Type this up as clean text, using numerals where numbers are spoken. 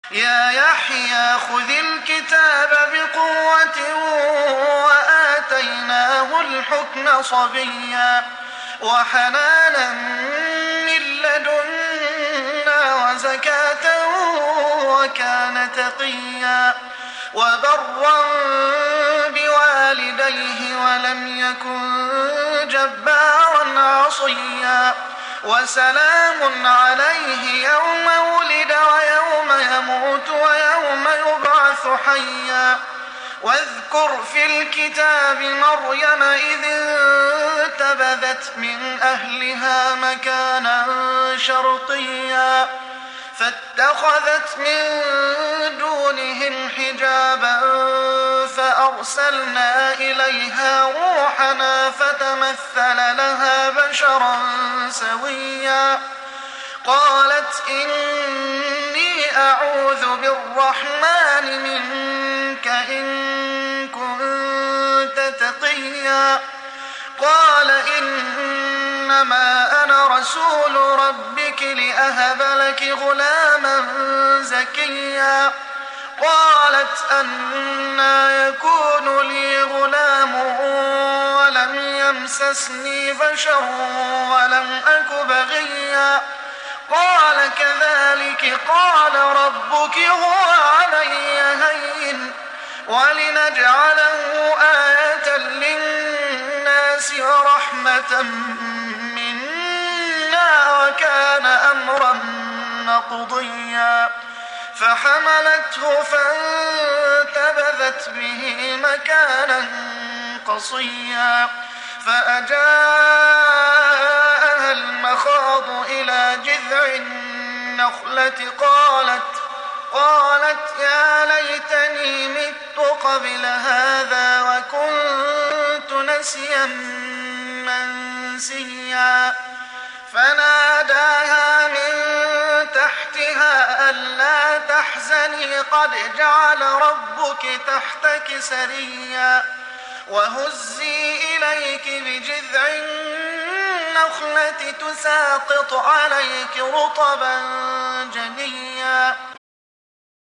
يا يحيى خذ الكتاب بقوة وآتيناه الحكم صبيا وحنانا من لدنا وزكاة وكان تقيا وبرا بوالديه ولم يكن جبارا عصيا وسلام عليه يوم ولد ويوم يموت ويوم يبعث حيا واذكر في الكتاب مريم إذ انتبذت من أهلها مكانا شرقيا فاتخذت من دونهم حجابا فأرسلنا إليها روحنا فتمثل لها بشرا سويا قالت إني أعوذ بالرحمن منك إن كنت تقيا قال إنما أنا رسول ربك لأهب لك غلاما زكيا قالت أنى يكون لي غلام ولم يمسسني بشر ولم أك بغيا قال كذلك قال ربك هو علي هين ولنجعله آية للناس ورحمة منا وكان أمرا مقضيا فحملته فانتبذت به مكانا قصيا فأجاءها المخاض إلى جذع النخلة قالت يا ليتني مت قبل هذا وكنت نسيا منسيا فناداها من تحتها ألا تحزني قد جعل ربك تحتك سريا وهزي إليك بجذع النخلة تساقط عليك رطبا جنيا